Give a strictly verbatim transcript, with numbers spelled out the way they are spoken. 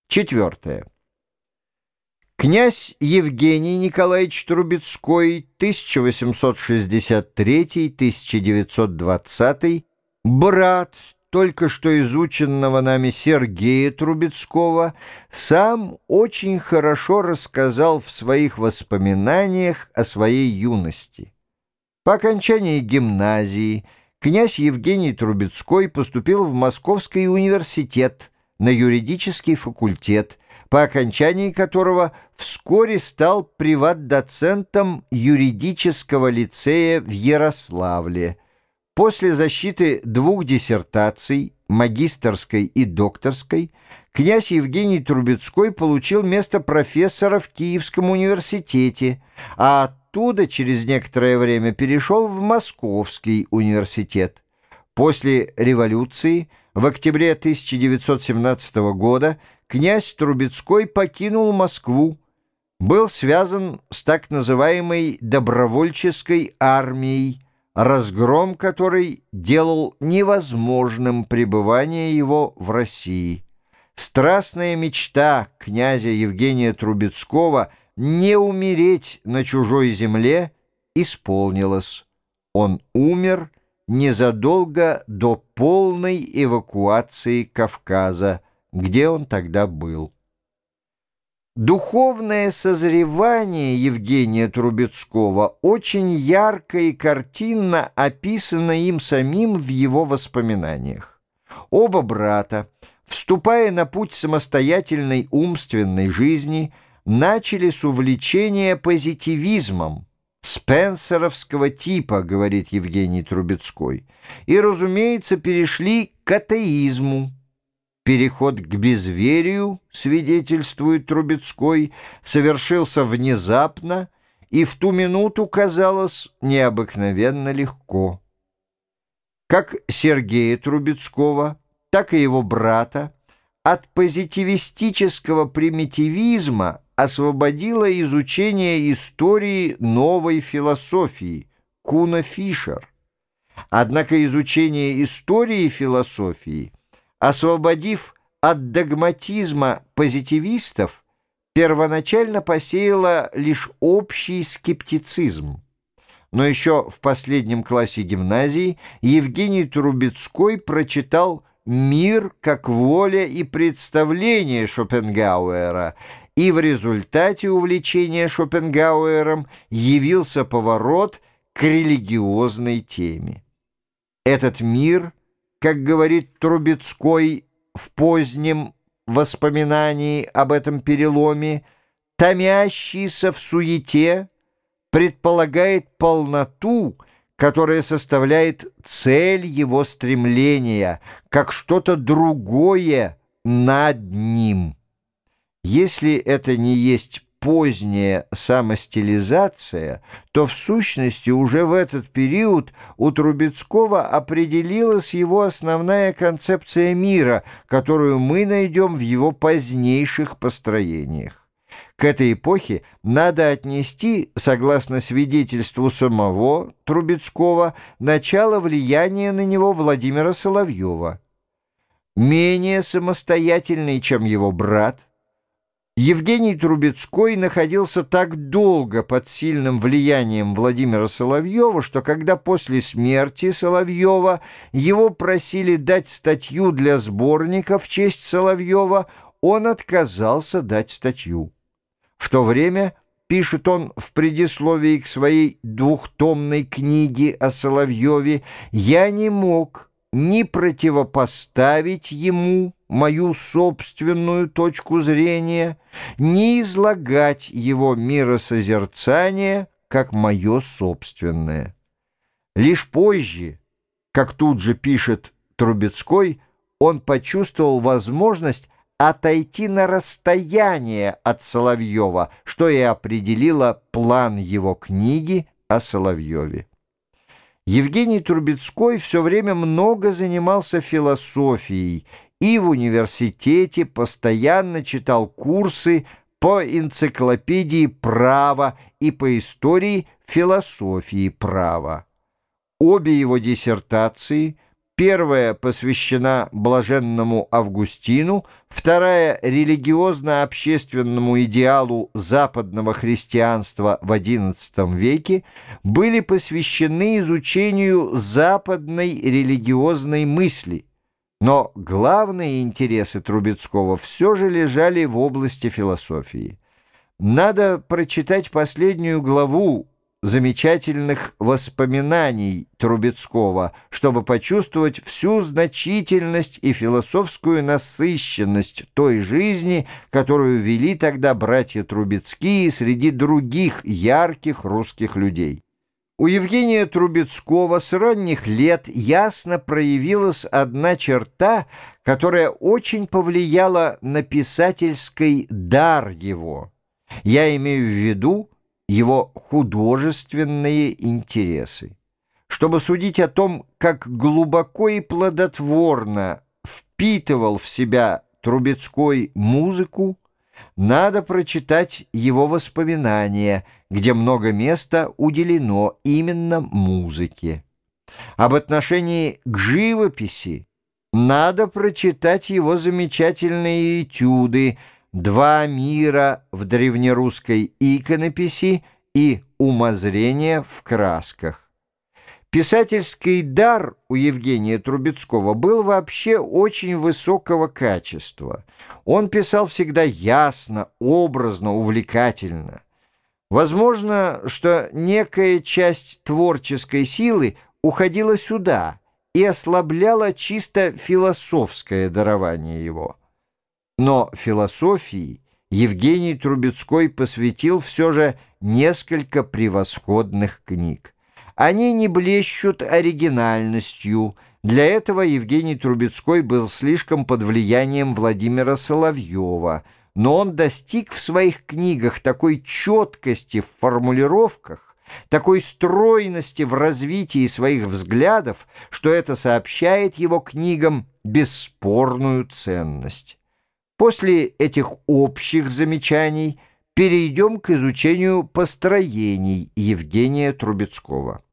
Четвертое. Князь Евгений Николаевич Трубецкой, тысяча восемьсот шестьдесят третий — тысяча девятьсот двадцатый, брат только что изученного нами Сергея Трубецкого, сам очень хорошо рассказал в своих воспоминаниях о своей юности. По окончании гимназии князь Евгений Трубецкой поступил в Московский университет на юридический факультет, по окончании которого вскоре стал приват-доцентом юридического лицея в Ярославле. После защиты двух диссертаций, магистерской и докторской, князь Евгений Трубецкой получил место профессора в Киевском университете, а оттуда через некоторое время перешел в Московский университет. После революции в октябре тысяча девятьсот семнадцатого года князь Трубецкой покинул Москву, был связан с так называемой добровольческой армией, разгром которой делал невозможным пребывание его в России. Страстная мечта князя Евгения Трубецкого не умереть на чужой земле исполнилась. Он умер незадолго до полной эвакуации Кавказа, где он тогда был. Духовное созревание Евгения Трубецкого очень ярко и картинно описано им самим в его воспоминаниях. Оба брата, вступая на путь самостоятельной умственной жизни, начали с увлечения позитивизмом, спенсеровского типа, говорит Евгений Трубецкой, и, разумеется, перешли к атеизму. Переход к безверию, свидетельствует Трубецкой, совершился внезапно и в ту минуту казалось необыкновенно легко. Как Сергея Трубецкого, так и его брата от позитивистического примитивизма освободило изучение истории новой философии Куна Фишер. Однако изучение истории философии, освободив от догматизма позитивистов, первоначально посеяло лишь общий скептицизм. Но еще в последнем классе гимназии Евгений Трубецкой прочитал «Мир как воля и представление» Шопенгауэра, и в результате увлечения Шопенгауэром явился поворот к религиозной теме. Этот мир, как говорит Трубецкой в позднем воспоминании об этом переломе, томящийся в суете, предполагает полноту, которая составляет цель его стремления, как что-то другое над ним. Если это не есть поздняя самостилизация, то в сущности уже в этот период у Трубецкого определилась его основная концепция мира, которую мы найдем в его позднейших построениях. К этой эпохе надо отнести, согласно свидетельству самого Трубецкого, начало влияния на него Владимира Соловьева. Менее самостоятельный, чем его брат, Евгений Трубецкой находился так долго под сильным влиянием Владимира Соловьева, что когда после смерти Соловьева его просили дать статью для сборника в честь Соловьева, он отказался дать статью. В то время, пишет он в предисловии к своей двухтомной книге о Соловьеве, «я не мог ни противопоставить ему мою собственную точку зрения, ни излагать его миросозерцание как мое собственное». Лишь позже, как тут же пишет Трубецкой, он почувствовал возможность отойти на расстояние от Соловьева, что и определило план его книги о Соловьеве. Евгений Трубецкой все время много занимался философией и в университете постоянно читал курсы по энциклопедии права и по истории философии права. Обе его диссертации, Первая посвящена блаженному Августину, вторая — религиозно-общественному идеалу западного христианства в одиннадцатом веке, были посвящены изучению западной религиозной мысли. Но главные интересы Трубецкого все же лежали в области философии. Надо прочитать последнюю главу замечательных воспоминаний Трубецкого, чтобы почувствовать всю значительность и философскую насыщенность той жизни, которую вели тогда братья Трубецкие среди других ярких русских людей. У Евгения Трубецкого с ранних лет ясно проявилась одна черта, которая очень повлияла на писательский дар его. Я имею в виду его художественные интересы. Чтобы судить о том, как глубоко и плодотворно впитывал в себя Трубецкой музыку, надо прочитать его воспоминания, где много места уделено именно музыке. Об отношении к живописи надо прочитать его замечательные этюды «Два мира в древнерусской иконописи» и «Умозрение в красках». Писательский дар у Евгения Трубецкого был вообще очень высокого качества. Он писал всегда ясно, образно, увлекательно. Возможно, что некая часть творческой силы уходила сюда и ослабляла чисто философское дарование его. Но философии Евгений Трубецкой посвятил все же несколько превосходных книг. Они не блещут оригинальностью. Для этого Евгений Трубецкой был слишком под влиянием Владимира Соловьева, но он достиг в своих книгах такой четкости в формулировках, такой стройности в развитии своих взглядов, что это сообщает его книгам бесспорную ценность. После этих общих замечаний перейдем к изучению построений Евгения Трубецкого.